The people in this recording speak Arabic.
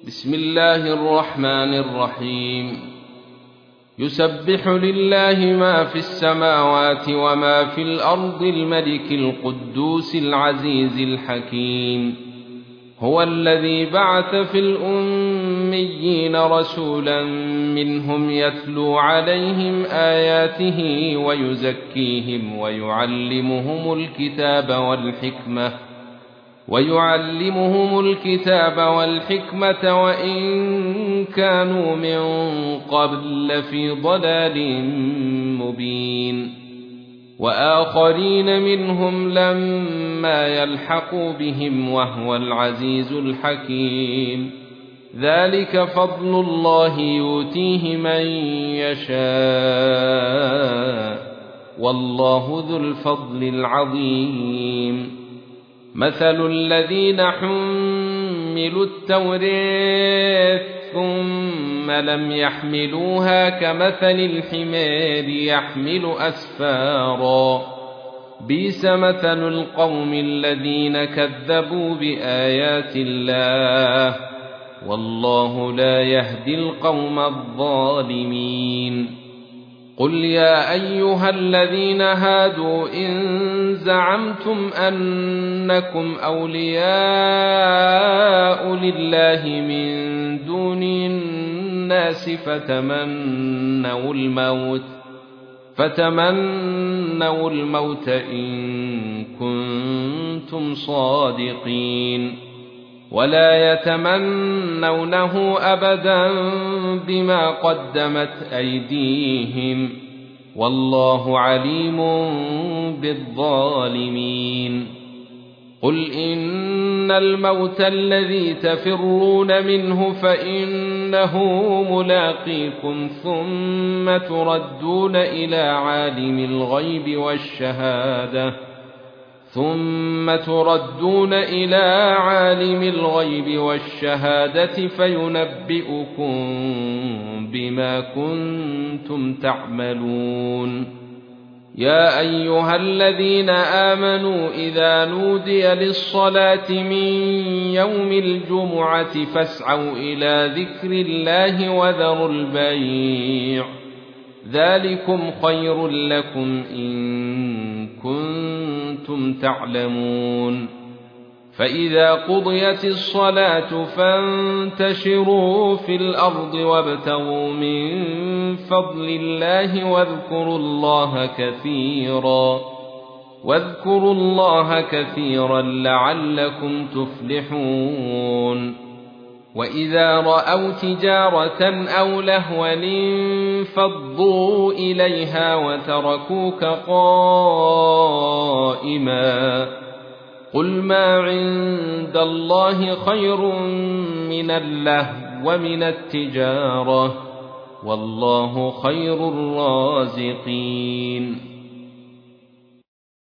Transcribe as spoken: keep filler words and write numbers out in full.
بسم الله الرحمن الرحيم يسبح لله ما في السماوات وما في الأرض الملك القدوس العزيز الحكيم هو الذي بعث في الأميين رسولا منهم يتلو عليهم آياته ويزكيهم ويعلمهم الكتاب والحكمة ويعلمهم الكتاب والحكمة وإن كانوا من قبل لفي ضلال مبين وآخرين منهم لما يلحقوا بهم وهو العزيز الحكيم ذلك فضل الله يؤتيه من يشاء والله ذو الفضل العظيم مثل الذين حملوا التوراة ثم لم يحملوها كمثل الحمار يحمل أسفارا بئس مثل القوم الذين كذبوا بآيات الله والله لا يهدي القوم الظالمين قل يا أيها الذين هادوا إن زعمتم أنكم أولياء لله من دون الناس فتمنوا الموت فتمنوا الموت إن كنتم صادقين ولا يتمنونه أبدا بما قدمت أيديهم والله عليم بالظالمين قل إن الموت الذي تفرون منه فإنه ملاقيكم ثم تردون إلى عالم الغيب والشهادة ثم تردون إلى عالم الغيب والشهادة فينبئكم بما كنتم تعملون يا أيها الذين آمنوا إذا نودي للصلاة من يوم الجمعة فاسعوا إلى ذكر الله وذروا البيع ذلكم خير لكم إن كنتم تعلمون فإذا قضيت الصلاة فانتشروا في الأرض وابتغوا من فضل الله واذكروا الله كثيرا واذكروا الله كثيرا لعلكم تفلحون وإذا رأوا تجارة أو لهوا انفضوا إليها وتركوك قائما قل ما عند الله خير من اللهو ومن التجارة والله خير الرازقين